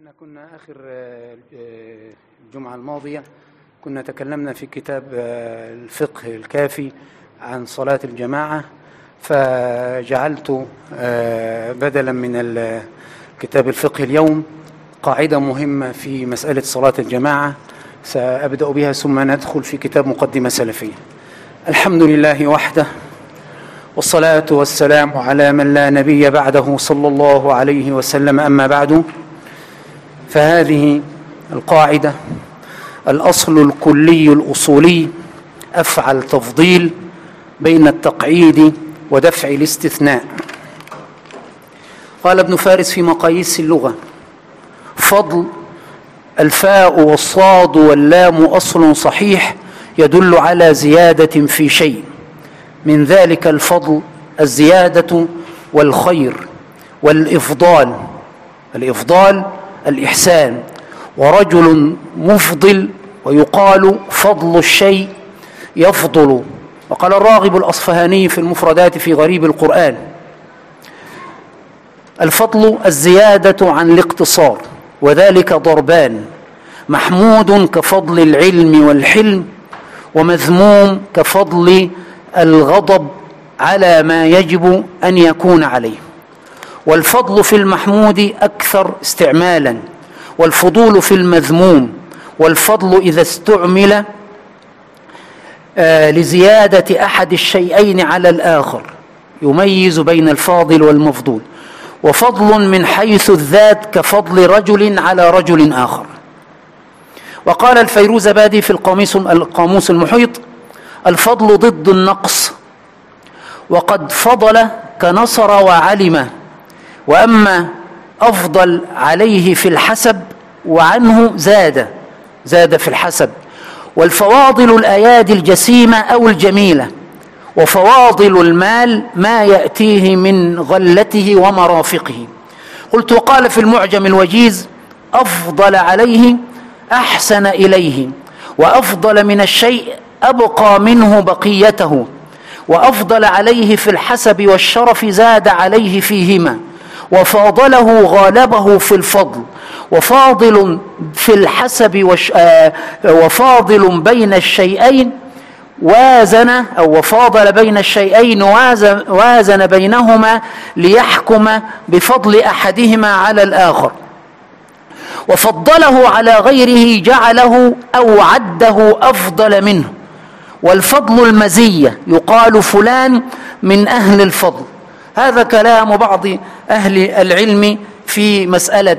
احنا كنا آخر الجمعة الماضية كنا تكلمنا في كتاب الفقه الكافي عن صلاة الجماعة، فجعلت بدلا من كتاب الفقه اليوم قاعدة مهمة في مسألة صلاة الجماعة سأبدأ بها ثم ندخل في كتاب مقدمة سلفية. الحمد لله وحده، والصلاة والسلام على من لا نبي بعده صلى الله عليه وسلم. أما بعد، فهذه القاعدة الأصل الكلي الأصولي أفعل تفضيل بين التقعيد ودفع الاستثناء. قال ابن فارس في مقاييس اللغة: فضل الفاء والصاد واللام أصل صحيح يدل على زيادة في شيء، من ذلك الفضل الزيادة والخير والإفضال. الإفضال الإحسان، ورجل مفضل ويقال فضل الشيء يفضل. وقال الراغب الأصفهاني في المفردات في غريب القرآن: الفضل الزيادة عن الاقتصار، وذلك ضربان: محمود كفضل العلم والحلم، ومذموم كفضل الغضب على ما يجب أن يكون عليه. والفضل في المحمود أكثر استعمالا، والفضول في المذموم. والفضل إذا استعمل لزيادة أحد الشيئين على الآخر يميز بين الفاضل والمفضول. وفضل من حيث الذات كفضل رجل على رجل آخر. وقال الفيروزبادي في القاموس المحيط: الفضل ضد النقص، وقد فضل كنصر وعلم، وأما أفضل عليه في الحسب وعنه زاد في الحسب. والفواضل الأيادي الجسيمة أو الجميلة، وفواضل المال ما يأتيه من غلته ومرافقه. قلت: وقال في المعجم الوجيز: أفضل عليه أحسن إليه، وأفضل من الشيء أبقى منه بقيته، وأفضل عليه في الحسب والشرف زاد عليه فيهما، وفاضله غالبه في الفضل. وفاضل في الحسب وفاضل بين الشيئين وازن، أو وفاضل بين الشيئين وازن بينهما ليحكم بفضل أحدهما على الآخر. وفضله على غيره جعله أو عده أفضل منه. والفضل المزية، يقال فلان من أهل الفضل. هذا كلام بعض أهل العلم في مسألة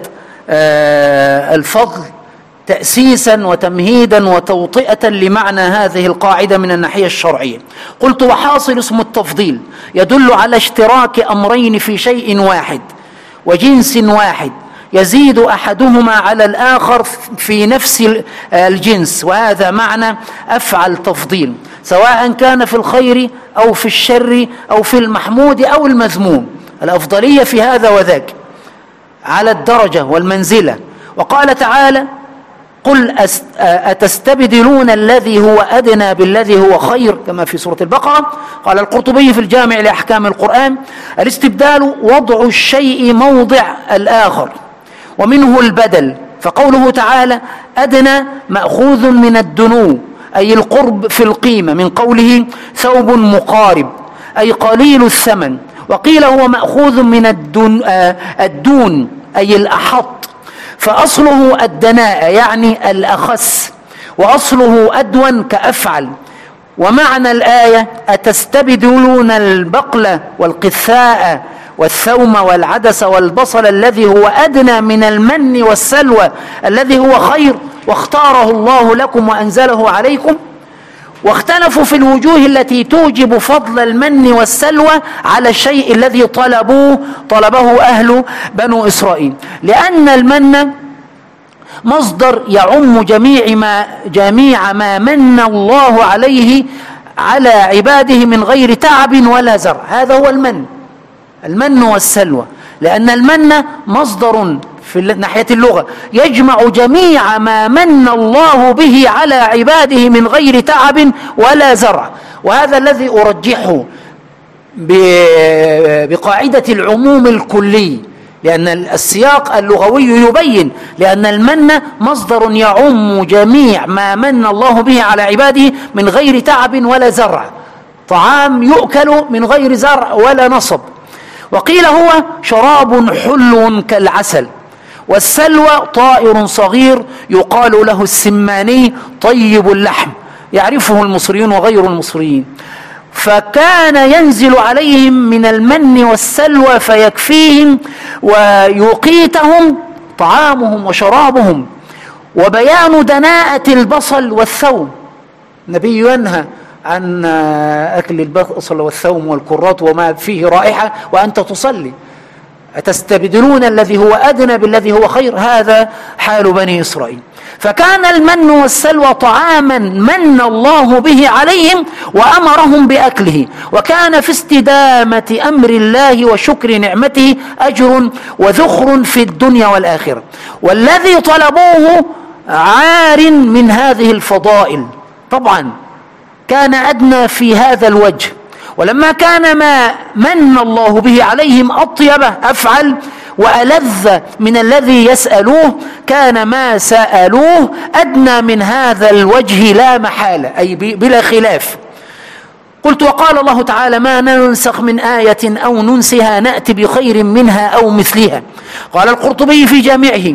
الفضل، تأسيسا وتمهيدا وتوطئة لمعنى هذه القاعدة من الناحية الشرعية. قلت: وحاصل اسم التفضيل يدل على اشتراك أمرين في شيء واحد وجنس واحد، يزيد أحدهما على الآخر في نفس الجنس، وهذا معنى أفعل تفضيل، سواء كان في الخير أو في الشر أو في المحمود أو المذموم. الأفضلية في هذا وذاك على الدرجة والمنزلة. وقال تعالى: قل أتستبدلون الذي هو أدنى بالذي هو خير، كما في سورة البقرة. قال القرطبي في الجامع لأحكام القرآن: الاستبدال وضع الشيء موضع الآخر، ومنه البدل. فقوله تعالى أدنى مأخوذ من الدنو، أي القرب في القيمة، من قوله ثوب مقارب أي قليل الثمن. وقيل هو مأخوذ من الدون أي الأحط، فأصله الدناء يعني الأخس، وأصله أدون كأفعل. ومعنى الآية: أتستبدلون البقل والقثاء والثوم والعدس والبصل الذي هو أدنى من المن والسلوى الذي هو خير، واختاره الله لكم وأنزله عليكم. واختلفوا في الوجوه التي توجب فضل المن والسلوى على الشيء الذي طلبه أهل بنو إسرائيل، لأن المن مصدر يعم جميع ما من الله عليه على عباده من غير تعب ولا زرع. هذا هو المن والسلوى، لأن المن مصدر في ناحية اللغة يجمع جميع ما من الله به على عباده من غير تعب ولا زرع. وهذا الذي أرجحه بقاعدة العموم الكلي، لأن السياق اللغوي يبين، لأن المن مصدر يعم جميع ما من الله به على عباده من غير تعب ولا زرع، طعام يؤكل من غير زرع ولا نصب. وقيل هو شراب حلو كالعسل. والسلوى طائر صغير يقال له السماني طيب اللحم، يعرفه المصريون وغير المصريين. فكان ينزل عليهم من المن والسلوى فيكفيهم ويقيتهم طعامهم وشرابهم. وبيان دناءة البصل والثوم، النبي ينهى عن أكل البصل والثوم والكرات وما فيه رائحة وأنت تصلي، أتستبدلون الذي هو أدنى بالذي هو خير، هذا حال بني إسرائيل. فكان المن والسلوى طعاما من الله به عليهم وأمرهم بأكله، وكان في استدامة أمر الله وشكر نعمته أجر وذخر في الدنيا والآخرة. والذي طلبوه عار من هذه الفضائل، طبعا كان أدنى في هذا الوجه. ولما كان ما من الله به عليهم أطيب أفعل وألذ من الذي يسألوه، كان ما سألوه أدنى من هذا الوجه لا محالة، أي بلا خلاف. قلت وقال الله تعالى: ما ننسخ من آية أو ننسها نأتي بخير منها أو مثلها. قال القرطبي في جامعه: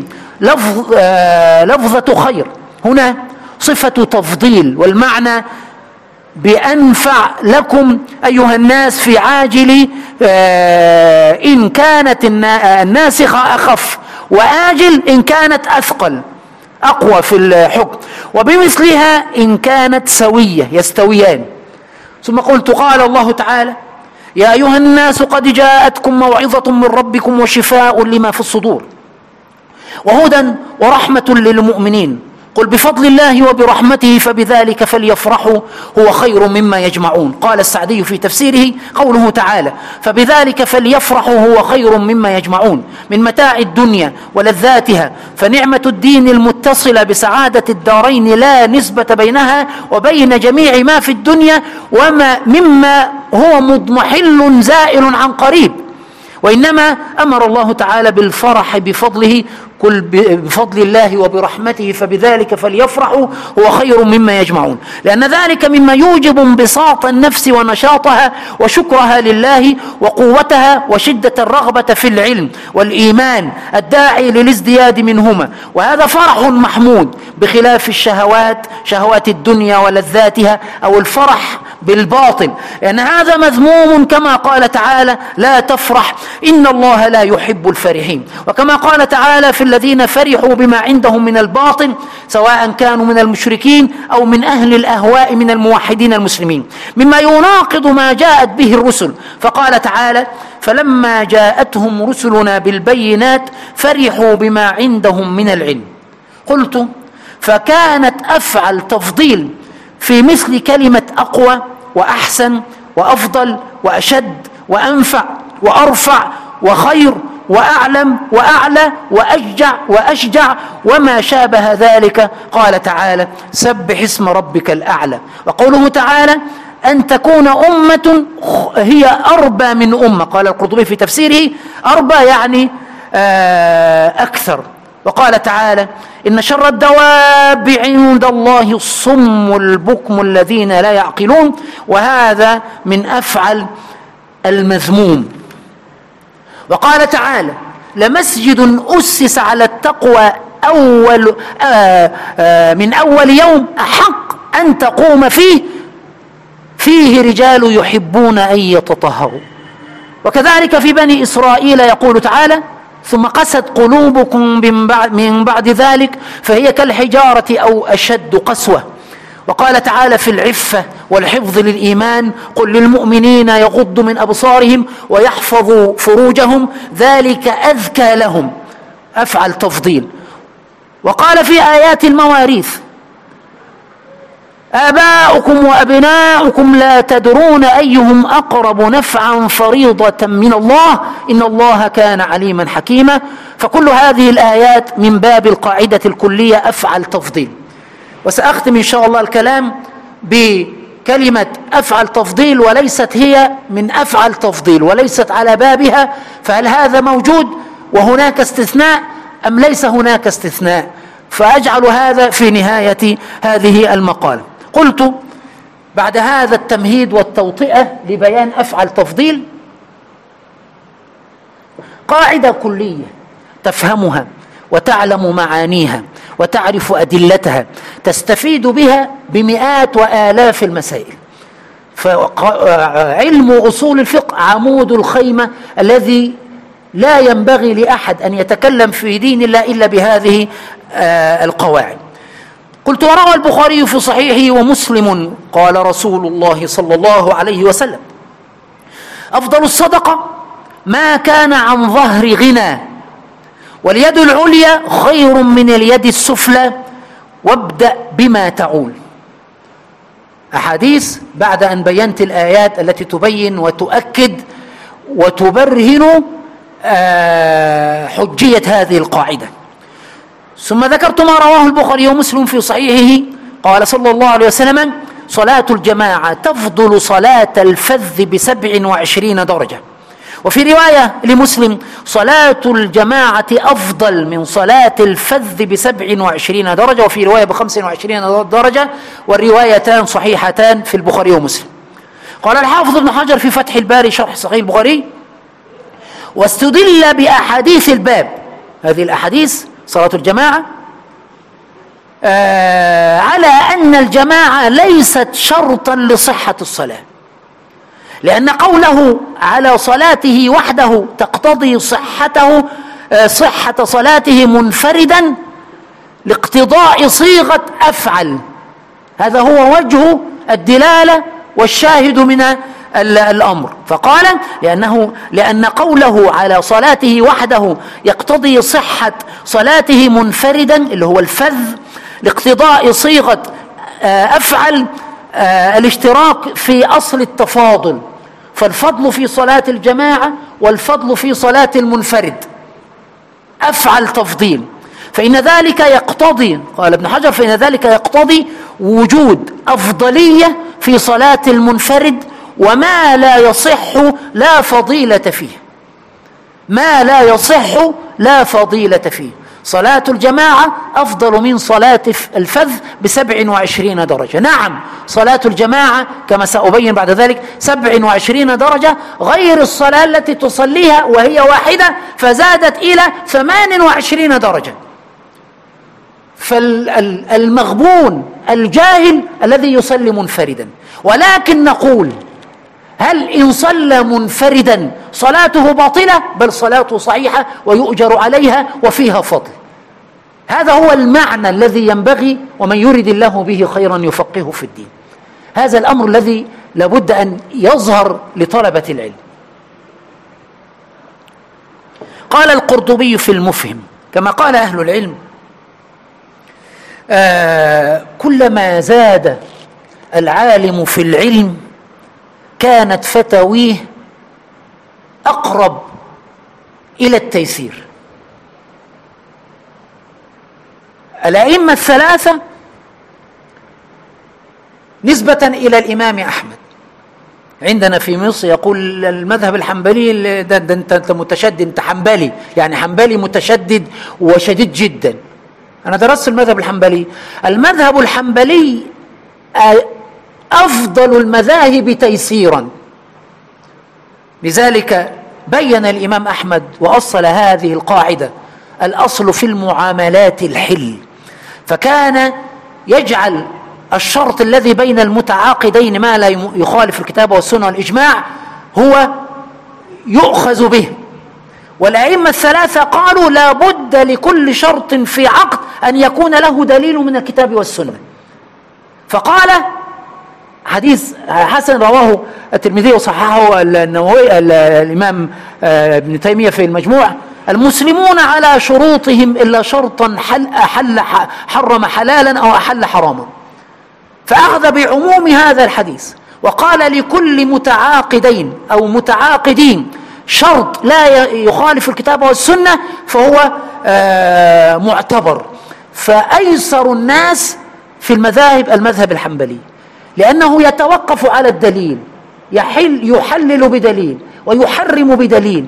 لفظة خير هنا صفة تفضيل، والمعنى بأنفع لكم أيها الناس في عاجل إن كانت الناسخة أخف، وآجل إن كانت أثقل أقوى في الحكم، وبمثلها إن كانت سوية يستويان. ثم قلت قال الله تعالى: يا أيها الناس قد جاءتكم موعظة من ربكم وشفاء لما في الصدور وهدى ورحمة للمؤمنين. قل بفضل الله وبرحمته فبذلك فليفرحوا هو خير مما يجمعون. قال السعدي في تفسيره: قوله تعالى فبذلك فليفرحوا هو خير مما يجمعون من متاع الدنيا ولذاتها، فنعمة الدين المتصلة بسعادة الدارين لا نسبة بينها وبين جميع ما في الدنيا وما مما هو مضمحل زائل عن قريب، وإنما أمر الله تعالى بالفرح بفضله. قل بفضل الله وبرحمته فبذلك فليفرحوا هو خير مما يجمعون، لأن ذلك مما يوجب انبساط النفس ونشاطها وشكرها لله وقوتها وشدة الرغبة في العلم والإيمان الداعي للازدياد منهما، وهذا فرح محمود بخلاف الشهوات، شهوات الدنيا ولذاتها، أو الفرح بالباطل، لأن هذا مذموم كما قال تعالى: لا تفرح إن الله لا يحب الفرحين. وكما قال تعالى في الذين فرحوا بما عندهم من الباطل سواء كانوا من المشركين أو من أهل الأهواء من الموحدين المسلمين، مما يناقض ما جاءت به الرسل. فقال تعالى: فلما جاءتهم رسلنا بالبينات فرحوا بما عندهم من العلم. قلت فكانت أفعل تفضيل في مثل كلمة أقوى وأحسن وأفضل وأشد وأنفع وأرفع وخير وأعلم وأعلى وأشجع وما شابه ذلك. قال تعالى: سبح اسم ربك الأعلى. وقوله تعالى: أن تكون أمة هي أربى من أمة. قال القرطبي في تفسيره: أربى يعني أكثر. وقال تعالى: إن شر الدواب عند الله الصم البكم الذين لا يعقلون. وهذا من أفعل المذموم. وقال تعالى: لمسجد أسس على التقوى من أول يوم أحق أن تقوم فيه رجال يحبون أن يتطهروا. وكذلك في بني إسرائيل يقول تعالى: ثم قست قلوبكم من بعد ذلك فهي كالحجارة أو أشد قسوة. وقال تعالى في العفة والحفظ للإيمان: قل للمؤمنين يغضوا من أبصارهم ويحفظوا فروجهم ذلك أذكى لهم. أفعل تفضيل. وقال في آيات المواريث: آباؤكم وأبناؤكم لا تدرون أيهم أقرب نفعا فريضة من الله إن الله كان عليما حكيما. فكل هذه الآيات من باب القاعدة الكلية أفعل تفضيل. وسأختم إن شاء الله الكلام بكلمة أفعل تفضيل، وليست هي من أفعل تفضيل وليست على بابها، فهل هذا موجود؟ وهناك استثناء أم ليس هناك استثناء؟ فأجعل هذا في نهاية هذه المقالة. قلت بعد هذا التمهيد والتوطئة لبيان أفعل تفضيل قاعدة كلية تفهمها وتعلم معانيها وتعرف أدلتها، تستفيد بها بمئات وآلاف المسائل. فعلم أصول الفقه عمود الخيمة الذي لا ينبغي لأحد أن يتكلم في دين الله إلا بهذه القواعد. قلت وروى البخاري في صحيحه ومسلم قال رسول الله صلى الله عليه وسلم: أفضل الصدقة ما كان عن ظهر غنى، واليد العليا خير من اليد السفلى، وابدأ بما تعول. أحاديث بعد أن بينت الآيات التي تبين وتؤكد وتبرهن حجية هذه القاعدة، ثم ذكرت ما رواه البخاري ومسلم في صحيحه قال صلى الله عليه وسلم: صلاة الجماعة تفضل صلاة الفذ ب27 درجة. وفي رواية لمسلم: صلاة الجماعة أفضل من صلاة الفذ ب27 درجة، وفي رواية ب25 درجة، والروايتان صحيحتان في البخاري ومسلم. قال الحافظ ابن حجر في فتح الباري شرح صحيح البخاري: واستدل بأحاديث الباب، هذه الأحاديث صلاة الجماعة، على أن الجماعة ليست شرطا لصحة الصلاة، لأن قوله على صلاته وحده تقتضي صحة صلاته منفردا لاقتضاء صيغة أفعل. هذا هو وجه الدلالة والشاهد من الأمر. فقال لأن قوله على صلاته وحده يقتضي صحة صلاته منفردا اللي هو الفذ لاقتضاء صيغة أفعل الاشتراك في أصل التفاضل، فالفضل في صلاة الجماعة والفضل في صلاة المنفرد أفعل تفضيل، فإن ذلك يقتضي، قال ابن حجر، فإن ذلك يقتضي وجود أفضلية في صلاة المنفرد، وما لا يصح لا فضيلة فيه، ما لا يصح لا فضيلة فيه. صلاة الجماعة أفضل من صلاة الفذ ب27 درجة. نعم، صلاة الجماعة كما سأبين بعد ذلك 27 درجة غير الصلاة التي تصليها وهي واحدة فزادت إلى 28 درجة. فالمغبون الجاهل الذي يصلي منفردا، ولكن نقول: هل إن صلى منفردا صلاته باطلة؟ بل صلاته صحيحة ويؤجر عليها وفيها فضل. هذا هو المعنى الذي ينبغي، ومن يرد الله به خيرا يفقهه في الدين. هذا الأمر الذي لابد أن يظهر لطلبة العلم. قال القرطبي في المفهم كما قال أهل العلم: كلما زاد العالم في العلم كانت فتاويه أقرب إلى التيسير. الأئمة الثلاثة نسبة إلى الإمام أحمد عندنا في مصر يقول المذهب الحنبلي ده أنت متشدد، أنت حنبلي، يعني حنبلي متشدد وشديد جدا. أنا درست المذهب الحنبلي. المذهب الحنبلي أفضل المذاهب تيسيرا، لذلك بين الإمام أحمد وأصل هذه القاعدة: الأصل في المعاملات الحل، فكان يجعل الشرط الذي بين المتعاقدين ما لا يخالف الكتاب والسنة والإجماع هو يؤخذ به. والأئمة الثلاثة قالوا: لا بد لكل شرط في عقد أن يكون له دليل من الكتاب والسنة. فقال حديث حسن رواه الترمذي وصححه النووي الإمام ابن تيمية في المجموع: المسلمون على شروطهم إلا شرطا حرم حلالا أو أحل حراما. فأخذ بعموم هذا الحديث وقال: لكل متعاقدين أو متعاقدين شرط لا يخالف الكتاب والسنة فهو معتبر. فأيسر الناس في المذاهب المذهب الحنبلي، لأنه يتوقف على الدليل، يحلل بدليل ويحرم بدليل،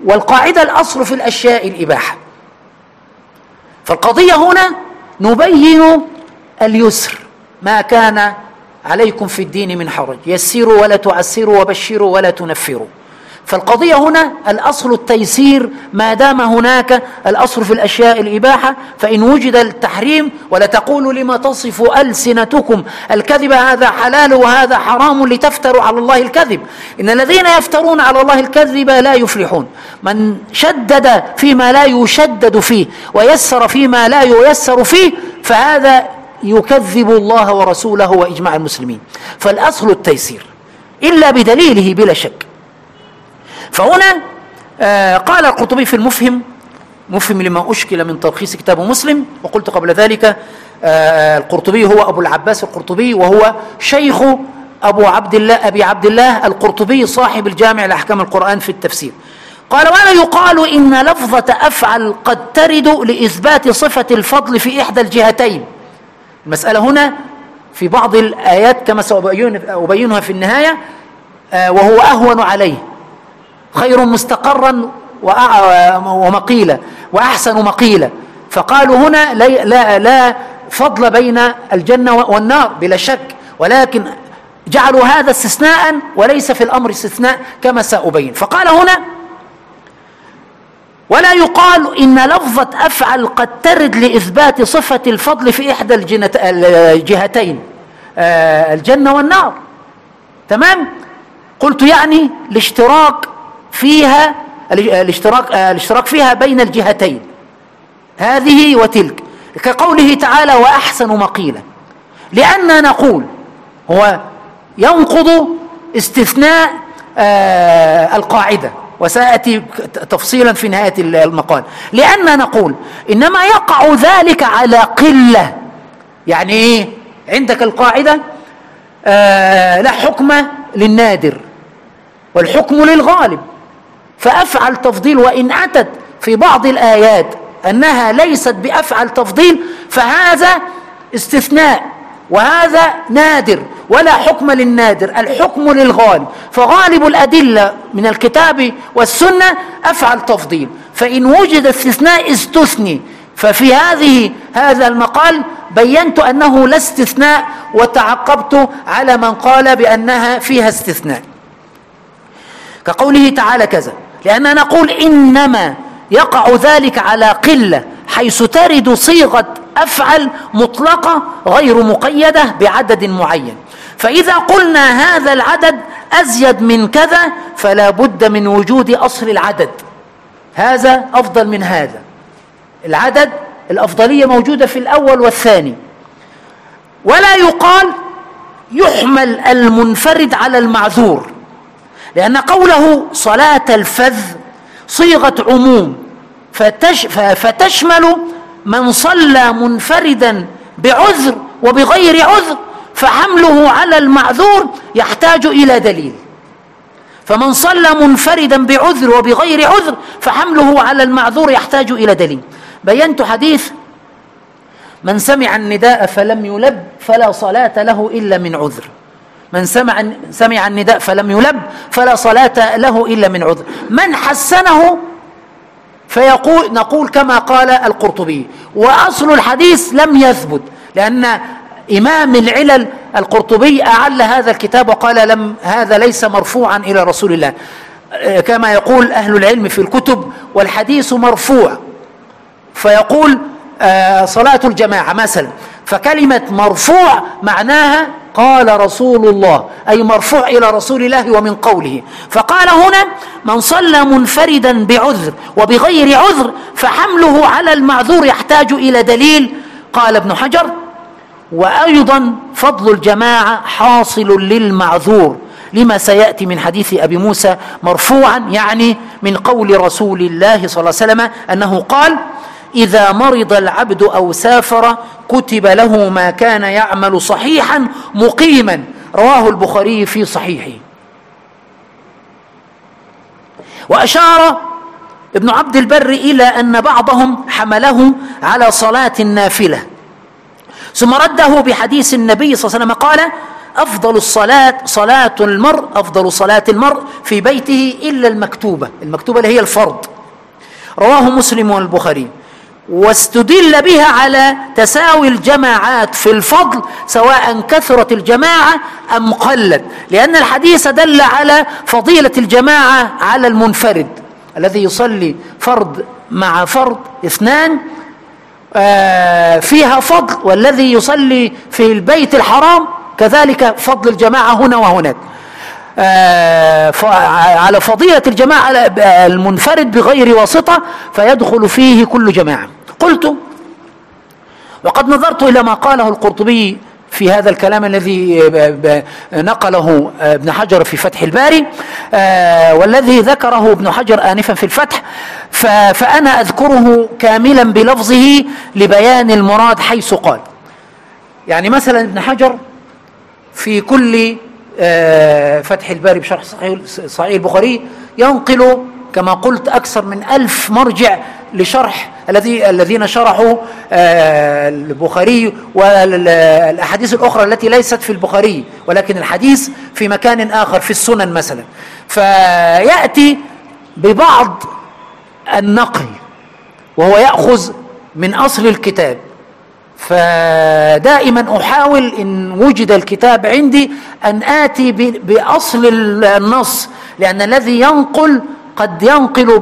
والقاعدة الأصل في الأشياء الإباحة. فالقضية هنا نبين اليسر، ما كان عليكم في الدين من حرج، يسروا ولا تعسروا وبشروا ولا تنفروا. فالقضية هنا الأصل التيسير، ما دام هناك الأصل في الأشياء الإباحة، فإن وجد التحريم ولا تقولوا لما تصف ألسنتكم الكذب هذا حلال وهذا حرام لتفتروا على الله الكذب، إن الذين يفترون على الله الكذب لا يفلحون. من شدد فيما لا يشدد فيه ويسر فيما لا ييسر فيه فهذا يكذب الله ورسوله وإجماع المسلمين. فالأصل التيسير إلا بدليله بلا شك. فهنا قال القرطبي في المفهم لما أشكل من تلخيص كتاب مسلم، وقلت قبل ذلك القرطبي هو أبو العباس القرطبي، وهو شيخ أبي عبد الله القرطبي صاحب الجامع لأحكام القرآن في التفسير. قال: ولا يقال إن لفظة أفعل قد ترد لإثبات صفة الفضل في إحدى الجهتين. المسألة هنا في بعض الآيات كما سأبينها في النهاية، وهو أهون عليه، خير مستقرا ومقيلة وأحسن مقيلة. فقالوا هنا لا فضل بين الجنة والنار بلا شك، ولكن جعلوا هذا استثناء وليس في الأمر استثناء كما سأبين. فقال هنا: ولا يقال إن لفظة أفعل قد ترد لإثبات صفة الفضل في إحدى الجهتين، الجنة والنار. تمام؟ قلت يعني الاشتراك فيها بين الجهتين هذه وتلك، كقوله تعالى: وأحسن مقيلا. لأننا نقول هو ينقض استثناء القاعدة، وسأتي تفصيلا في نهاية المقال. لأننا نقول إنما يقع ذلك على قلة. يعني إيه؟ عندك القاعدة لا حكم للنادر والحكم للغالب، فأفعل تفضيل وإن أتت في بعض الآيات أنها ليست بأفعل تفضيل فهذا استثناء، وهذا نادر، ولا حكم للنادر، الحكم للغالب. فغالب الأدلة من الكتاب والسنة أفعل تفضيل، فإن وجد استثناء استثني. ففي هذا المقال بينت أنه لا استثناء، وتعقبت على من قال بأنها فيها استثناء، كقوله تعالى كذا. لأننا نقول إنما يقع ذلك على قلة، حيث ترد صيغة أفعل مطلقة غير مقيدة بعدد معين. فإذا قلنا هذا العدد أزيد من كذا فلا بد من وجود أصل العدد، هذا أفضل من هذا. العدد الأفضلية موجودة في الأول والثاني. ولا يقال يحمل المنفرد على المعذور، لأن قوله صلاة الفذ صيغة عموم فتشمل من صلى منفردا بعذر وبغير عذر، فحمله على المعذور يحتاج إلى دليل. فمن صلى منفردا بعذر وبغير عذر فحمله على المعذور يحتاج إلى دليل. بينت حديث من سمع النداء فلم يلب فلا صلاة له إلا من عذر. من سمع النداء فلم يلب فلا صلاة له إلا من عذر. من حسنه نقول كما قال القرطبي، وأصل الحديث لم يثبت، لأن إمام العلل القرطبي أعل هذا الكتاب وقال هذا ليس مرفوعا إلى رسول الله، كما يقول أهل العلم في الكتب والحديث مرفوع، فيقول صلاة الجماعة مثلا، فكلمة مرفوع معناها قال رسول الله، أي مرفوع إلى رسول الله ومن قوله. فقال هنا من صلى منفردا بعذر وبغير عذر فحمله على المعذور يحتاج إلى دليل. قال ابن حجر: وأيضا فضل الجماعة حاصل للمعذور، لما سيأتي من حديث أبي موسى مرفوعا، يعني من قول رسول الله صلى الله عليه وسلم أنه قال: إذا مرض العبد أو سافر كتب له ما كان يعمل صحيحا مقيما. رواه البخاري في صحيحه. وأشار ابن عبد البر إلى أن بعضهم حمله على صلاة النافلة، ثم رده بحديث النبي صلى الله عليه وسلم قال: أفضل صلاة المرء في بيته إلا المكتوبة اللي هي الفرض. رواه مسلم والبخاري. واستدل بها على تساوي الجماعات في الفضل سواء كثرت الجماعة أم قلت، لأن الحديث دل على فضيلة الجماعة على المنفرد الذي يصلي فرض مع فرض اثنان فيها فضل، والذي يصلي في البيت الحرام كذلك فضل الجماعة هنا وهناك، على فضيلة الجماعة المنفرد بغير واسطة فيدخل فيه كل جماعة. قلت وقد نظرت إلى ما قاله القرطبي في هذا الكلام الذي نقله ابن حجر في فتح الباري والذي ذكره ابن حجر آنفا في الفتح، فأنا أذكره كاملا بلفظه لبيان المراد حيث قال. يعني مثلا ابن حجر في كل فتح الباري بشرح صحيح البخاري ينقل كما قلت أكثر من 1000 مرجع لشرح الذين شرحوا البخاري والأحاديث الأخرى التي ليست في البخاري ولكن الحديث في مكان آخر في السنن مثلا، فيأتي ببعض النقل وهو يأخذ من أصل الكتاب. فدائما أحاول إن وجد الكتاب عندي أن آتي بأصل النص، لأن الذي ينقل قد ينقل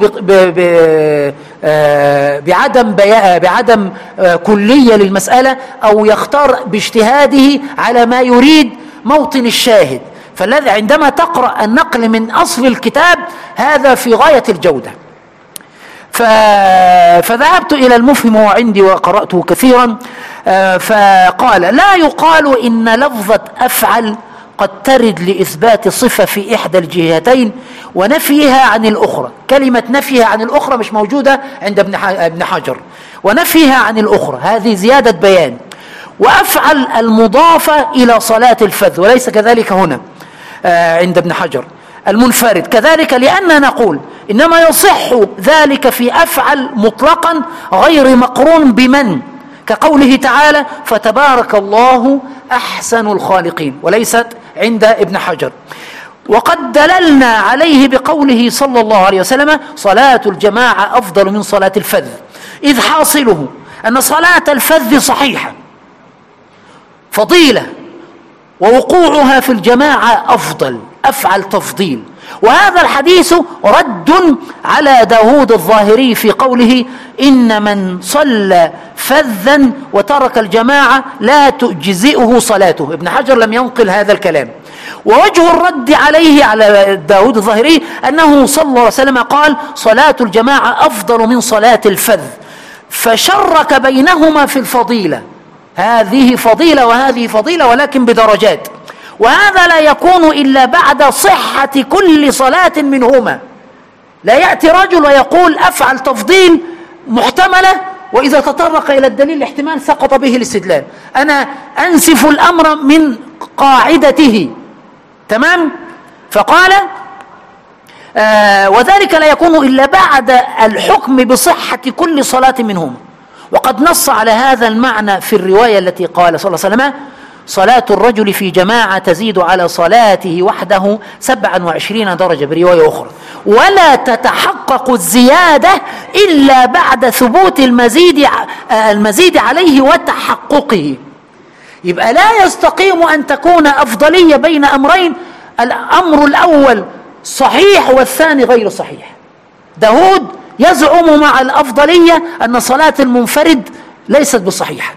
بعدم كلية للمسألة أو يختار باجتهاده على ما يريد موطن الشاهد، فالذي عندما تقرأ النقل من أصل الكتاب هذا في غاية الجودة. فذهبت إلى المفهم عندي وقرأته كثيرا، فقال لا يقال إن لفظة أفعل قد ترد لإثبات صفة في إحدى الجهتين ونفيها عن الأخرى. كلمة نفيها عن الأخرى مش موجودة عند ابن حجر، ونفيها عن الأخرى هذه زيادة بيان. وأفعل المضافة إلى صلاة الفذ وليس كذلك هنا عند ابن حجر المنفرد كذلك، لأننا نقول إنما يصح ذلك في أفعل مطلقا غير مقرون بمن، كقوله تعالى فتبارك الله أحسن الخالقين، وليست عند ابن حجر. وقد دللنا عليه بقوله صلى الله عليه وسلم صلاة الجماعة أفضل من صلاة الفذ، إذ حاصله أن صلاة الفذ صحيحة فضيلة ووقوعها في الجماعة أفضل، أفعل تفضيل. وهذا الحديث رد على داود الظاهري في قوله إن من صلى فذا وترك الجماعة لا تجزئه صلاته. ابن حجر لم ينقل هذا الكلام. ووجه الرد عليه على داود الظاهري أنه صلى الله عليه وسلم قال صلاة الجماعة أفضل من صلاة الفذ، فشرك بينهما في الفضيلة، هذه فضيلة وهذه فضيلة ولكن بدرجات، وهذا لا يكون إلا بعد صحة كل صلاة منهما. لا يأتي رجل ويقول أفعل تفضيل محتملة وإذا تطرق إلى الدليل الاحتمال سقط به الاستدلال. أنا أنسف الأمر من قاعدته، تمام؟ فقال وذلك لا يكون إلا بعد الحكم بصحة كل صلاة منهما. وقد نص على هذا المعنى في الرواية التي قال صلى الله عليه وسلم صلاة الرجل في جماعة تزيد على صلاته وحده 27 درجة برواية أخرى، ولا تتحقق الزيادة إلا بعد ثبوت المزيد عليه وتحققه. يبقى لا يستقيم أن تكون أفضلية بين أمرين، الأمر الأول صحيح والثاني غير صحيح. داود يزعم مع الأفضلية أن صلاة المنفرد ليست بصحيحة،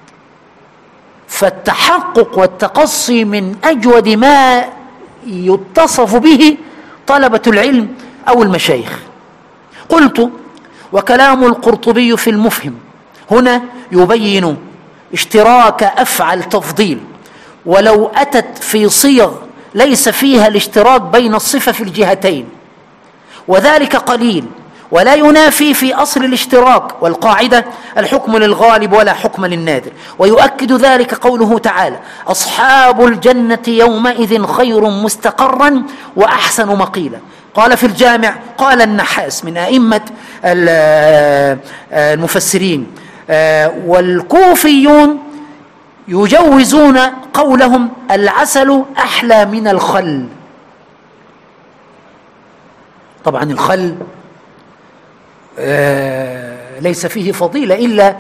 فالتحقق والتقصي من أجود ما يتصف به طلبة العلم أو المشايخ. قلت وكلام القرطبي في المفهم هنا يبين اشتراك أفعل تفضيل ولو أتت في صيغ ليس فيها الاشتراك بين الصفة في الجهتين، وذلك قليل ولا ينافي في أصل الاشتراك، والقاعدة الحكم للغالب ولا حكم للنادر. ويؤكد ذلك قوله تعالى أصحاب الجنة يومئذ خير مستقرا وأحسن مقيلا. قال في الجامع قال النحاس من أئمة المفسرين والكوفيون يجوزون قولهم العسل أحلى من الخل. طبعا الخل ليس فيه فضيلة إلا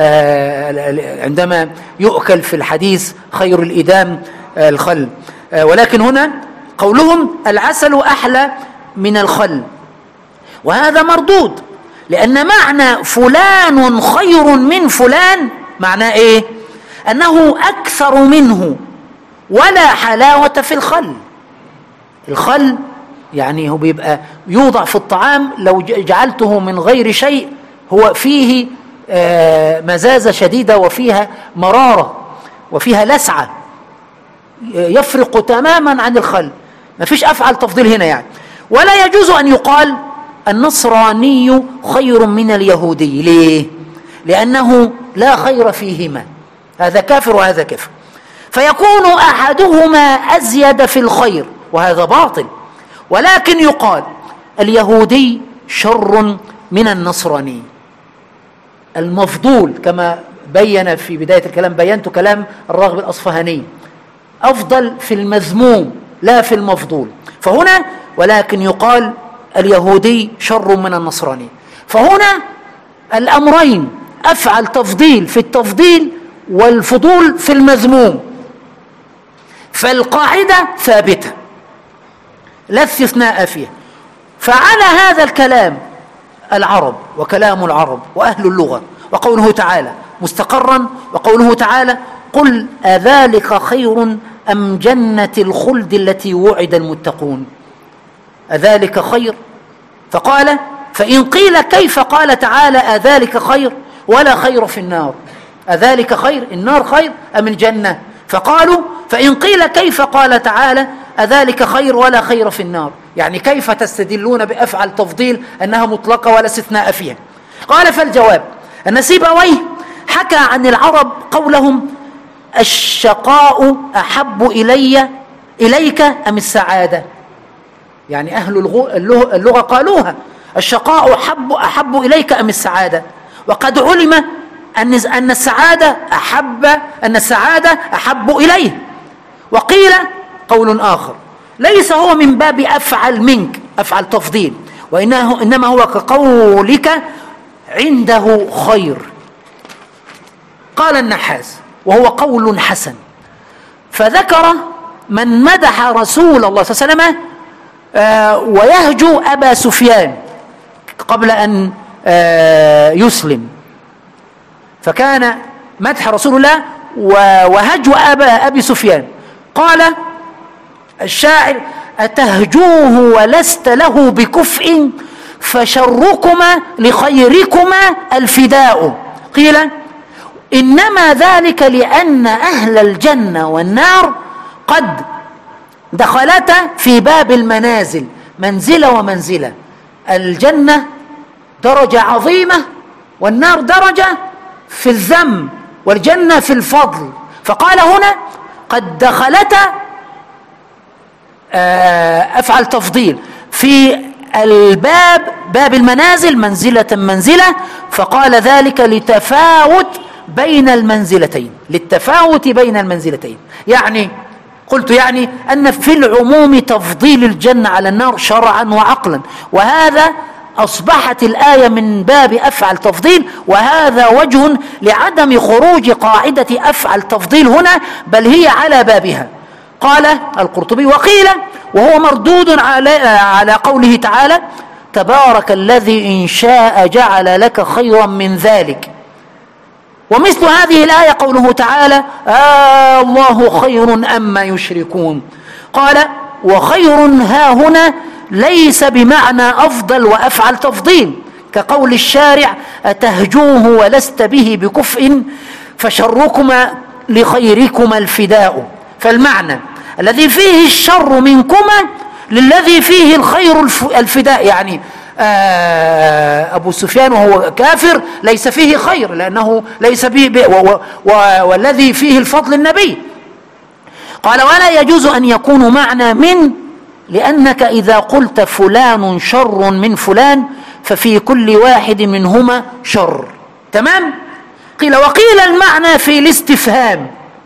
عندما يؤكل في الحديث خير الإدام الخل، ولكن هنا قولهم العسل أحلى من الخل، وهذا مردود، لأن معنى فلان خير من فلان معناه إيه؟ أنه أكثر منه، ولا حلاوة في الخل. الخل يعني هو بيبقى يوضع في الطعام، لو جعلته من غير شيء هو فيه مزازة شديدة وفيها مرارة وفيها لسعة، يفرق تماما عن الخل. ما فيش أفعل تفضيل هنا يعني. ولا يجوز أن يقال النصراني خير من اليهودي. ليه؟ لأنه لا خير فيهما، هذا كافر وهذا كافر، فيكون أحدهما أزيد في الخير، وهذا باطل. ولكن يقال اليهودي شر من النصراني. المفضول كما بين في بداية الكلام، بينت كلام الراغب الأصفهاني، أفضل في المذموم لا في المفضول. فهنا ولكن يقال اليهودي شر من النصراني. فهنا الأمرين أفعل تفضيل في التفضيل والفضول في المذموم، فالقاعدة ثابتة لا استثناء فيها. فعلى هذا الكلام العرب وكلام العرب وأهل اللغة، وقوله تعالى مستقرا، وقوله تعالى قل أذلك خير أم جنة الخلد التي وعد المتقون. أذلك خير؟ فقال فإن قيل كيف قال تعالى أذلك خير ولا خير في النار؟ أذلك خير، النار خير أم الجنة؟ فقالوا فإن قيل كيف قال تعالى أذلك خير ولا خير في النار؟ يعني كيف تستدلون بأفعل تفضيل أنها مطلقة ولا استثناء فيها؟ قال فالجواب أن سيبويه حكى عن العرب قولهم الشقاء أحب إليك أم السعادة. يعني أهل اللغة قالوها الشقاء أحب إليك أم السعادة، وقد علم أن السعادة أحب إليه. وقيل قول آخر ليس هو من باب أفعل منك، أفعل تفضيل، وإنما هو كقولك عنده خير. قال النحاس وهو قول حسن، فذكر من مدح رسول الله صلى الله عليه وسلم ويهجو أبا سفيان قبل أن يسلم، فكان مدح رسول الله وهجو أبي سفيان. قال الشاعر أتهجوه ولست له بكفء فشركما لخيركما الفداء. قيل إنما ذلك لأن أهل الجنة والنار قد دخلتا في باب المنازل، منزلة ومنزلة. الجنة درجة عظيمة، والنار درجة في الذم، والجنة في الفضل. فقال هنا قد دخلتا أفعل تفضيل في الباب، باب المنازل، منزلة منزلة. فقال ذلك لتفاوت بين المنزلتين، للتفاوت بين المنزلتين. يعني قلت يعني أن في العموم تفضيل الجنة على النار شرعا وعقلا، وهذا أصبحت الآية من باب أفعل تفضيل، وهذا وجه لعدم خروج قاعدة أفعل تفضيل هنا، بل هي على بابها. قال القرطبي وقيل وهو مردود على قوله تعالى تبارك الذي إن شاء جعل لك خيرا من ذلك. ومثل هذه الآية قوله تعالى الله خير أما يشركون. قال وخير ها هنا ليس بمعنى أفضل وأفعل تفضيل، كقول الشارع أتهجوه ولست به بكفء فشركما لخيركما الفداء. فالمعنى الذي فيه الشر منكما للذي فيه الخير الفداء. يعني أبو سفيان وهو كافر ليس فيه خير لأنه ليس به والذي فيه الفضل النبي. قال ولا يجوز أن يكون معنى من، لأنك إذا قلت فلان شر من فلان ففي كل واحد منهما شر. تمام؟ قيل وقيل المعنى في الاستفهام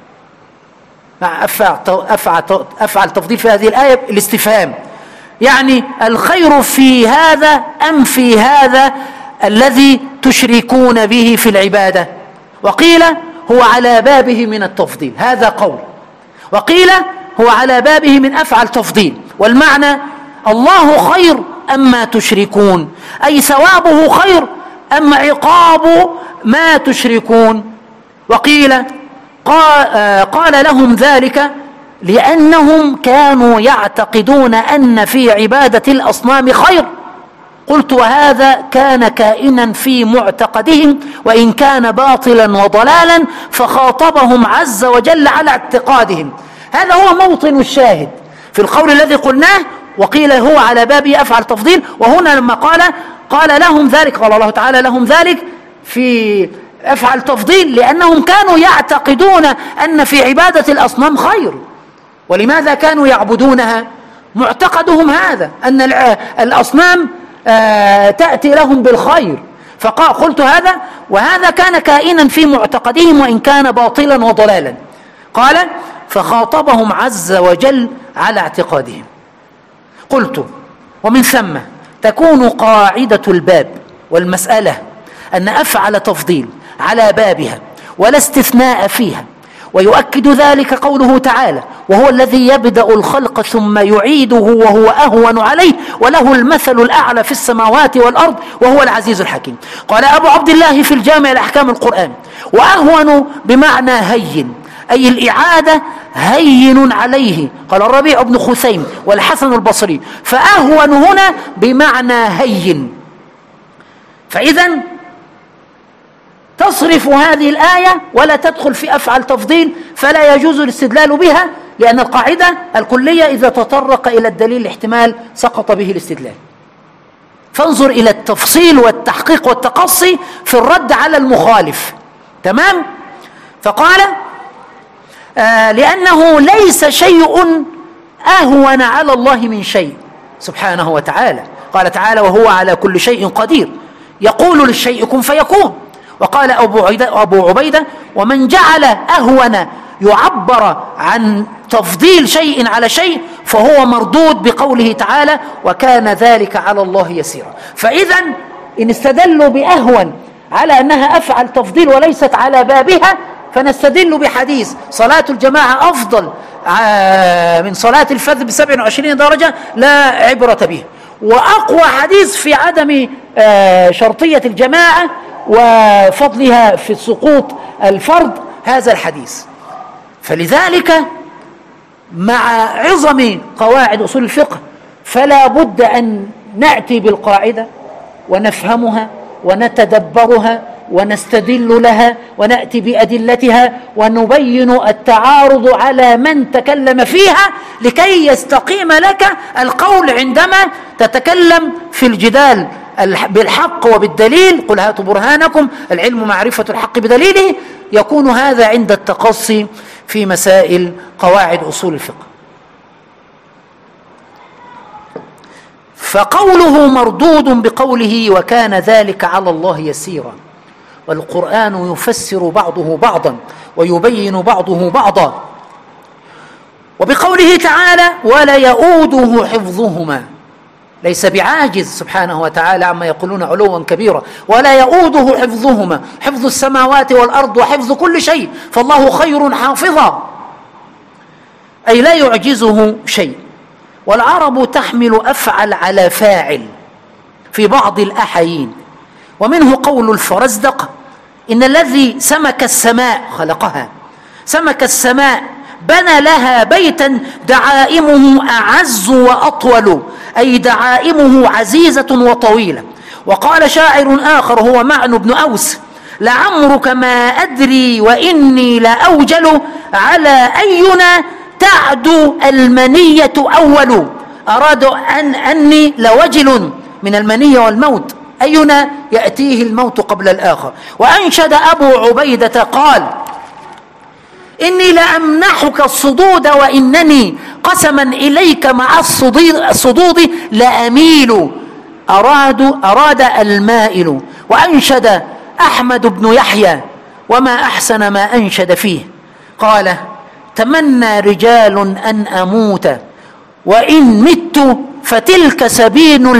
مع أفعل تفضيل في هذه الآية الاستفهام، يعني الخير في هذا أم في هذا الذي تشركون به في العبادة؟ وقيل هو على بابه من التفضيل، هذا قول، وقيل هو على بابه من أفعل تفضيل، والمعنى الله خير أم ما تشركون، أي ثوابه خير أم عقاب ما تشركون. وقيل قال لهم ذلك لأنهم كانوا يعتقدون أن في عبادة الأصنام خير. قلت وهذا كان كائنا في معتقدهم وإن كان باطلا وضلالا، فخاطبهم عز وجل على اعتقادهم. هذا هو موطن الشاهد في القول الذي قلناه، وقيل هو على بابه أفعل تفضيل. وهنا لما قال لهم ذلك، قال الله تعالى لهم ذلك في أفعل تفضيل، لأنهم كانوا يعتقدون أن في عبادة الأصنام خير. ولماذا كانوا يعبدونها؟ معتقدهم هذا، أن الأصنام تأتي لهم بالخير. قلت هذا وهذا كان كائنا في معتقدهم وإن كان باطلا وضلالا. قال فخاطبهم عز وجل على اعتقادهم. قلت ومن ثم تكون قاعدة الباب والمسألة أن أفعل تفضيل على بابها ولا استثناء فيها، ويؤكد ذلك قوله تعالى وهو الذي يبدأ الخلق ثم يعيده وهو أهون عليه وله المثل الأعلى في السماوات والأرض وهو العزيز الحكيم. قال أبو عبد الله في الجامع لأحكام القرآن وأهون بمعنى هين، أي الإعادة هين عليه. قال الربيع بن خثيم والحسن البصري فأهون هنا بمعنى هين. فإذا تصرف هذه الآية ولا تدخل في أفعل تفضيل، فلا يجوز الاستدلال بها، لأن القاعدة الكلية إذا تطرق إلى الدليل الاحتمال سقط به الاستدلال. فانظر إلى التفصيل والتحقيق والتقصي في الرد على المخالف. تمام؟ فقال لأنه ليس شيء أهون على الله من شيء سبحانه وتعالى. قال تعالى وهو على كل شيء قدير، يقول للشيء كن فيكون. وقال أبو عبيدة ومن جعل أهون يعبر عن تفضيل شيء على شيء فهو مردود بقوله تعالى وكان ذلك على الله يسيرا. فإذا إن استدلوا بأهون على أنها أفعل تفضيل وليست على بابها، فنستدل بحديث صلاة الجماعة أفضل من صلاة الفذ ب27 درجة لا عبرة به. وأقوى حديث في عدم شرطية الجماعة وفضلها في سقوط الفرض هذا الحديث. فلذلك مع عظم قواعد أصول الفقه فلا بد أن نأتي بالقاعدة ونفهمها ونتدبرها ونستدل لها ونأتي بأدلتها ونبين التعارض على من تكلم فيها لكي يستقيم لك القول عندما تتكلم في الجدال بالحق وبالدليل. قل هاتوا برهانكم، العلم معرفة الحق بدليله. يكون هذا عند التقصي في مسائل قواعد أصول الفقه. فقوله مردود بقوله وكان ذلك على الله يسيرا، والقرآن يفسر بعضه بعضا ويبين بعضه بعضا. وبقوله تعالى ولا يؤوده حفظهما، ليس بعاجز سبحانه وتعالى عما يقولون علوا كبيرا، ولا يؤوده حفظهما، حفظ السماوات والأرض وحفظ كل شيء، فالله خير حافظا، أي لا يعجزه شيء. والعرب تحمل أفعل على فاعل في بعض الأحايين، ومنه قول الفرزدق إن الذي سمك السماء خلقها، سمك السماء بنى لها بيتا دعائمه أعز وأطول، أي دعائمه عزيزة وطويلة. وقال شاعر آخر هو معن بن أوس لعمرك ما أدري وإني لأوجل على أينا تعدو المنية أول. أراد أني لوجل من المنية والموت، أينا يأتيه الموت قبل الآخر. وأنشد أبو عبيدة قال إني لأمنحك الصدود وإنني قسما إليك مع الصدود لأميل. أراد المائل. وأنشد أحمد بن يحيى وما أحسن ما أنشد فيه، قال تمنى رجال أن أموت وإن مت فتلك سبيل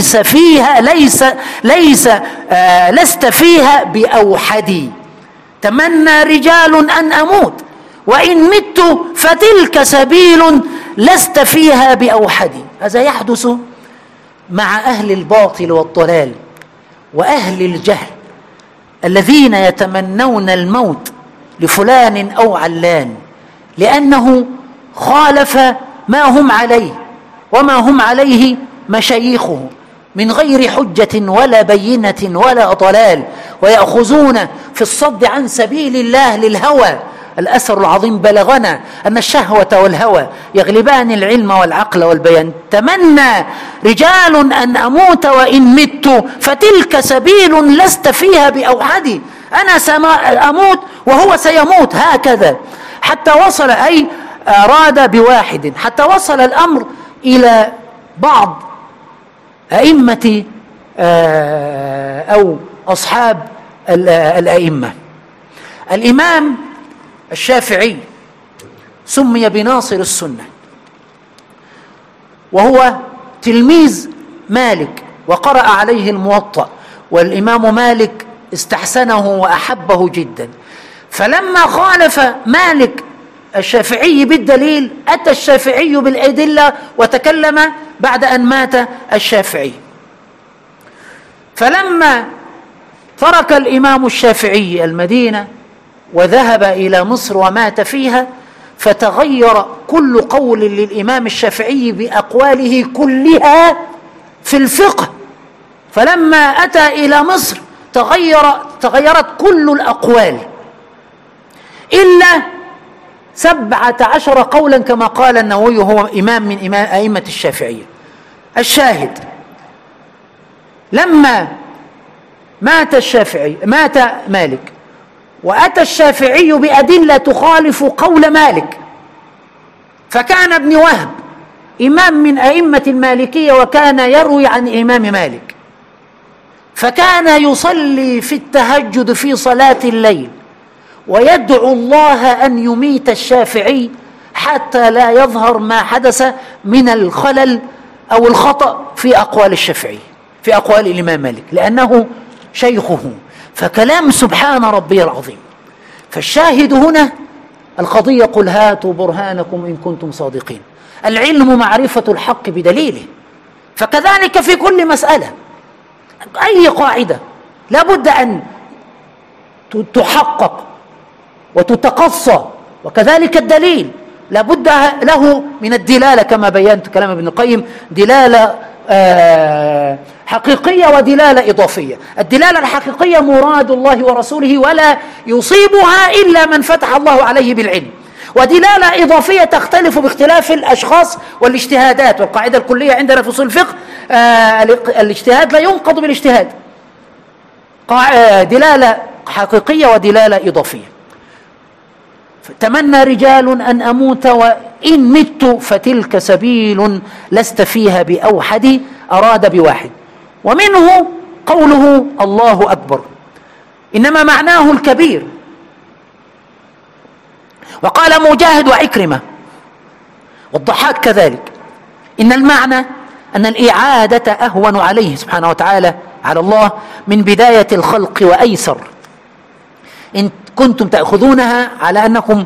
لست فيها بأوحدي. تمنى رجال أن أموت وإن مت فتلك سبيل لست فيها بأوحدي. هذا يحدث مع أهل الباطل والضلال وأهل الجهل الذين يتمنون الموت لفلان أو علان لأنه خالف ما هم عليه وما هم عليه مشايخه من غير حجة ولا بينة ولا ضلال، ويأخذون في الصد عن سبيل الله للهوى. الأثر العظيم بلغنا أن الشهوة والهوى يغلبان العلم والعقل والبيان. تمنى رجال أن أموت وإن مت فتلك سبيل لست فيها بأوحدي. أنا سأموت وهو سيموت، هكذا حتى وصل، أي أراد بواحد، حتى وصل الأمر إلى بعض أئمة أو أصحاب الأئمة. الإمام الشافعي سمي بناصر السنة، وهو تلميذ مالك وقرأ عليه الموطأ، والإمام مالك استحسنه وأحبه جدا. فلما خالف مالك الشافعي بالدليل أتى الشافعي بالأدلة وتكلم بعد أن مات الشافعي. فلما ترك الإمام الشافعي المدينة وذهب إلى مصر ومات فيها، فتغير كل قول للإمام الشافعي بأقواله كلها في الفقه. فلما أتى إلى مصر تغيرت كل الأقوال إلا 17 قولا كما قال النووي، هو إمام من أئمة الشافعية. الشاهد لما مات مالك وأتى الشافعي بأدلة تخالف قول مالك، فكان ابن وهب إمام من أئمة المالكية وكان يروي عن إمام مالك، فكان يصلي في التهجد في صلاة الليل ويدعو الله أن يميت الشافعي حتى لا يظهر ما حدث من الخلل أو الخطأ في أقوال الشافعي، في أقوال الإمام مالك، لأنه شيخه. فكلام سبحان ربي العظيم. فالشاهد هنا القضية قل هاتوا برهانكم إن كنتم صادقين. العلم معرفة الحق بدليله، فكذلك في كل مسألة أي قاعدة لابد أن تحقق وتتقصى، وكذلك الدليل لابد له من الدلالة كما بينت كلام ابن القيم، دلالة حقيقية ودلالة إضافية. الدلالة الحقيقية مراد الله ورسوله ولا يصيبها إلا من فتح الله عليه بالعلم، ودلالة إضافية تختلف باختلاف الأشخاص والاجتهادات. والقاعدة الكلية عندنا في أصول الفقه الاجتهاد لا ينقض بالاجتهاد، دلالة حقيقية ودلالة إضافية. تمنى رجال أن أموت وإن مت فتلك سبيل لست فيها بأوحد، أراد بواحد. ومنه قوله الله أكبر، إنما معناه الكبير. وقال مجاهد وعكرمة والضحاك كذلك إن المعنى أن الإعادة أهون عليه سبحانه وتعالى على الله من بداية الخلق وأيسر، إن كنتم تأخذونها على أنكم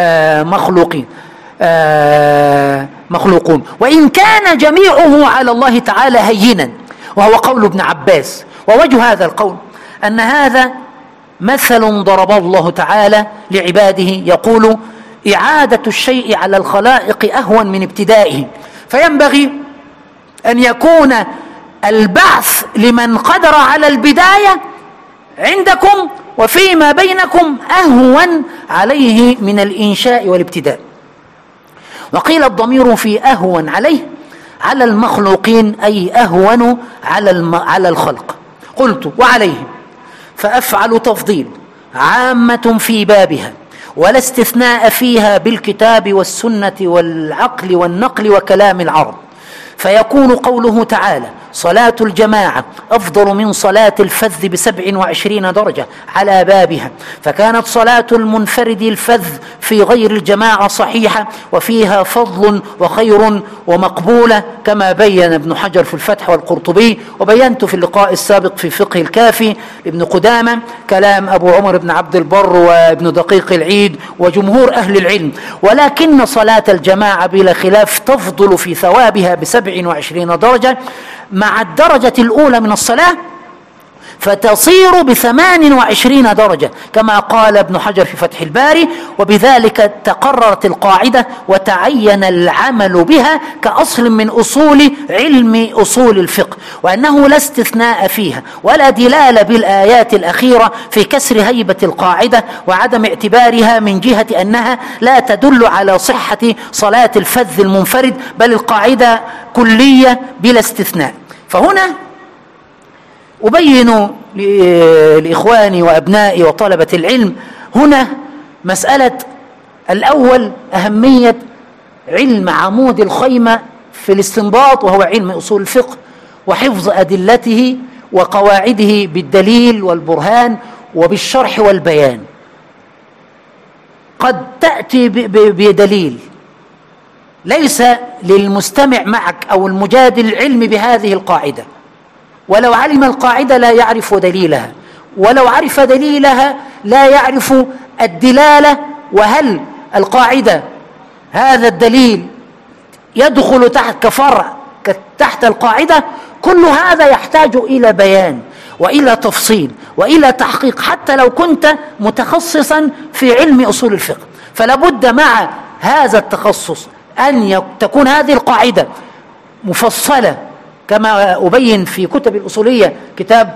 مخلوقون. وإن كان جميعه على الله تعالى هينا، وهو قول ابن عباس. ووجه هذا القول أن هذا مثل ضربه الله تعالى لعباده، يقول إعادة الشيء على الخلائق أهون من ابتدائه، فينبغي أن يكون البعث لمن قدر على البداية عندكم وفيما بينكم أهون عليه من الإنشاء والابتداء. وقيل الضمير في أهون عليه على المخلوقين، أي أهون على الخلق. قلت وعليهم فأفعل تفضيل عامة في بابها، ولا استثناء فيها بالكتاب والسنة والعقل والنقل وكلام العرب، فيكون قوله تعالى صلاة الجماعة أفضل من صلاة الفذ ب27 درجة على بابها، فكانت صلاة المنفرد الفذ في غير الجماعة صحيحة وفيها فضل وخير ومقبولة، كما بين ابن حجر في الفتح والقرطبي، وبينت في اللقاء السابق في فقه الكافي لابن قدامة كلام أبو عمر بن عبد البر وابن دقيق العيد وجمهور أهل العلم. ولكن صلاة الجماعة بلا خلاف تفضل في ثوابها ب27 درجة مع الدرجة الأولى من الصلاة، فتصير ب28 درجة كما قال ابن حجر في فتح الباري. وبذلك تقررت القاعدة وتعين العمل بها كأصل من أصول علم أصول الفقه، وأنه لا استثناء فيها ولا دلالة بالآيات الأخيرة في كسر هيبة القاعدة وعدم اعتبارها من جهة أنها لا تدل على صحة صلاة الفذ المنفرد، بل القاعدة كلية بلا استثناء. فهنا أبين لإخواني وأبنائي وطلبة العلم هنا مسألة الأول أهمية علم عمود الخيمة في الاستنباط، وهو علم أصول الفقه وحفظ أدلته وقواعده بالدليل والبرهان وبالشرح والبيان. قد تأتي بدليل ليس للمستمع معك أو المجادل علم بهذه القاعدة، ولو علم القاعدة لا يعرف دليلها، ولو عرف دليلها لا يعرف الدلالة، وهل القاعدة هذا الدليل يدخل تحت كفرع تحت القاعدة. كل هذا يحتاج إلى بيان وإلى تفصيل وإلى تحقيق، حتى لو كنت متخصصا في علم أصول الفقه. فلا بد مع هذا التخصص أن تكون هذه القاعدة مفصلة كما أبين في كتب الأصولية، كتاب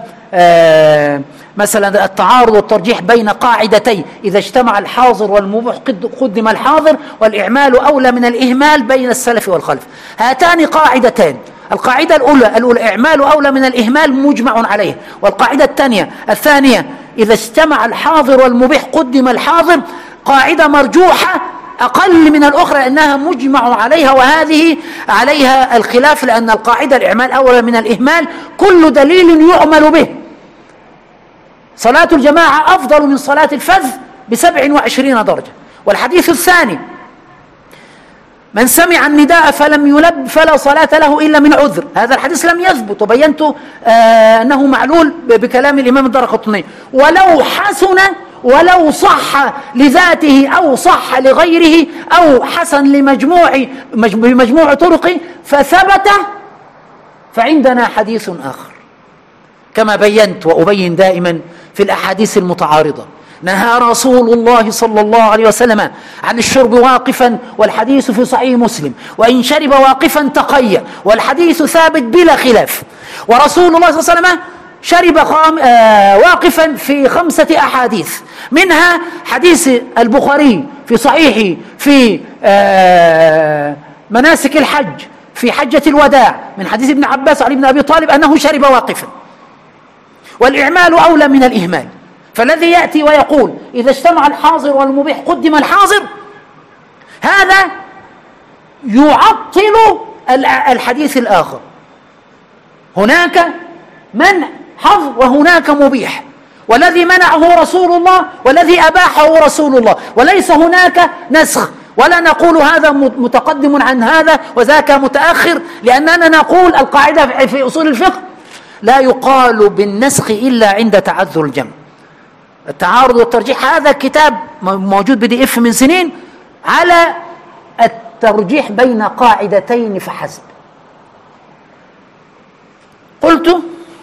مثلا التعارض والترجيح بين قاعدتين، إذا اجتمع الحاضر والمباح قدم الحاضر، والإعمال أولى من الإهمال بين السلف والخلف. هاتان قاعدتان، القاعدة الأولى إعمال أولى من الإهمال مجمع عليه، والقاعدة الثانية إذا اجتمع الحاضر والمباح قدم الحاضر، قاعدة مرجوحة أقل من الأخرى أنها مجمع عليها، وهذه عليها الخلاف، لأن القاعدة الإعمال أولى من الإهمال كل دليل يعمل به. صلاة الجماعة أفضل من صلاة الفذ ب27 درجة. والحديث الثاني من سمع النداء فلم يلب فلا صلاة له إلا من عذر، هذا الحديث لم يثبت، وبينت أنه معلول بكلام الإمام الدارقطني. ولو حسن ولو صح لذاته أو صح لغيره أو حسن بمجموع طرقه فثبت، فعندنا حديث آخر كما بينت وأبين دائما في الأحاديث المتعارضة. نهى رسول الله صلى الله عليه وسلم عن الشرب واقفا، والحديث في صحيح مسلم، وإن شرب واقفا تقيأ، والحديث ثابت بلا خلاف. ورسول الله صلى الله عليه وسلم شرب واقفا في 5 أحاديث، منها حديث البخاري في صحيحه في مناسك الحج في حجة الوداع من حديث ابن عباس علي بن أبي طالب أنه شرب واقفا. والإعمال أولى من الإهمال، فالذي يأتي ويقول إذا اجتمع الحاضر والمبيح قدم الحاضر، هذا يعطل الحديث الآخر. هناك منع حظر وهناك مبيح، والذي منعه رسول الله والذي أباحه رسول الله، وليس هناك نسخ، ولا نقول هذا متقدم عن هذا وذاك متأخر، لأننا نقول القاعدة في أصول الفقه لا يقال بالنسخ إلا عند تعذر الجمع. التعارض والترجيح هذا كتاب موجود PDF من سنين على الترجيح بين قاعدتين فحسب. قلت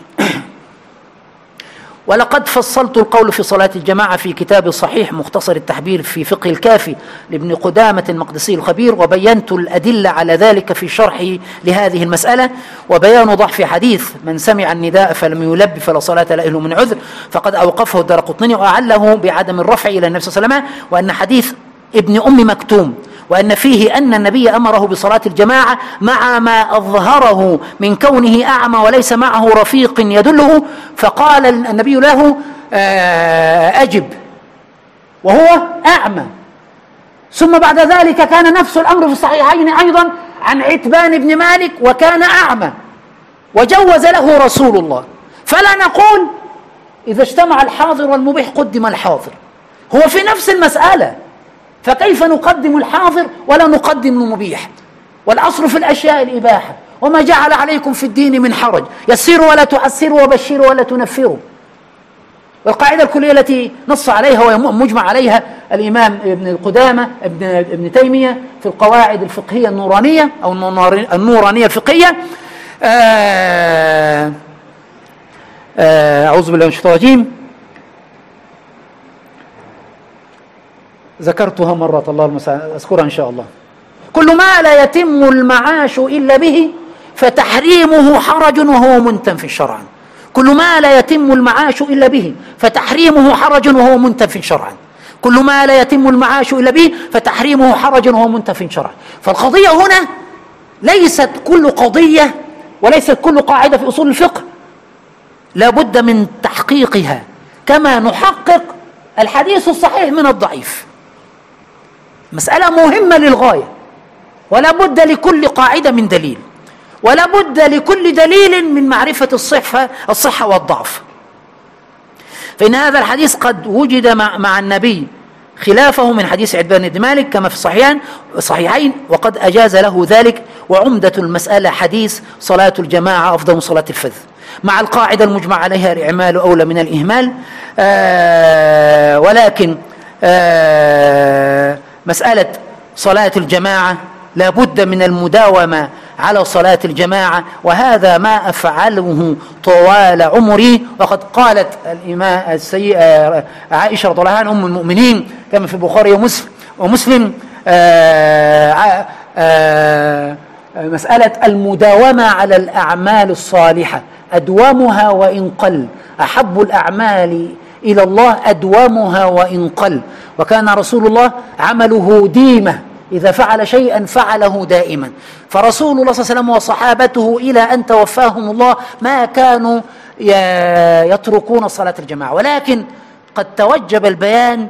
ولقد فصلت القول في صلاة الجماعة في كتاب صحيح مختصر التحبير في فقه الكافي لابن قدامة المقدسي الخبير، وبينت الأدلة على ذلك في شرحه لهذه المسألة، وبيان ضعف حديث من سمع النداء فلم يلب فلا صلاة له من عذر فقد أوقفه الدارقطني وأعله بعدم الرفع إلى النبي صلى الله عليه وسلم، وأن حديث ابن أم مكتوم وأن فيه أن النبي أمره بصلاة الجماعة مع ما أظهره من كونه أعمى وليس معه رفيق يدله، فقال النبي له أجب وهو أعمى. ثم بعد ذلك كان نفس الأمر في الصحيحين أيضا عن عتبان بن مالك وكان أعمى، وجوز له رسول الله، فلا نقول إذا اجتمع الحاضر والمبيح قدم الحاضر، هو في نفس المسألة، فكيف نقدم الحاضر ولا نقدم المبيح؟ والأصل في الأشياء الإباحة، وما جعل عليكم في الدين من حرج، يسروا ولا تعسروا وبشروا ولا تنفروا. والقاعدة الكلية التي نص عليها ومجمع عليها الإمام ابن قدامة ابن تيمية في القواعد الفقهية النورانية أو النورانية الفقهية، أعوذ بالله من الشيطان الرجيم، ذكرتها مرة الله المستعان أذكرها إن شاء الله. كل ما لا يتم المعاش إلا به فتحريمه حرج وهو منتف شرعا. كل ما لا يتم المعاش إلا به فتحريمه حرج وهو منتف شرعا. كل ما لا يتم المعاش إلا به فتحريمه حرج وهو منتف شرعا. فالقضية هنا ليست كل قضية وليست كل قاعدة في أصول الفقه لا بد من تحقيقها كما نحقق الحديث الصحيح من الضعيف. مسألة مهمة للغاية، ولا بد لكل قاعدة من دليل، ولا بد لكل دليل من معرفة الصحة والضعف. فإن هذا الحديث قد وجد مع النبي خلافه من حديث عتبان بن مالك كما في الصحيحين، وقد أجاز له ذلك. وعمدة المسألة حديث صلاة الجماعة أفضل من صلاة الفذ، مع القاعدة المجمع عليها الإعمال أولى من الإهمال. ولكن مسألة صلاة الجماعة لا بد من المداومة على صلاة الجماعة، وهذا ما أفعله طوال عمري. وقد قالت الإمام عائشة رضي الله عنها أم المؤمنين كما في البخاري ومسلم مسألة المداومة على الأعمال الصالحة أدومها وإن قل، أحب الأعمال إلى الله أدومها وإن قل. وكان رسول الله عمله ديمة، إذا فعل شيئا فعله دائما. فرسول الله صلى الله عليه وسلم وصحابته إلى أن توفاهم الله ما كانوا يتركون صلاة الجماعة، ولكن قد توجب البيان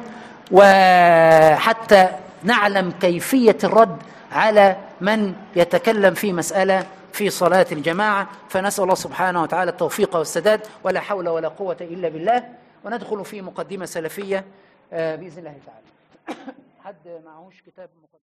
وحتى نعلم كيفية الرد على من يتكلم في مسألة في صلاة الجماعة. فنسأل الله سبحانه وتعالى التوفيق والسداد، ولا حول ولا قوة إلا بالله. وندخل في مقدمة سلفية بإذن الله تعالى. حد معهوش كتاب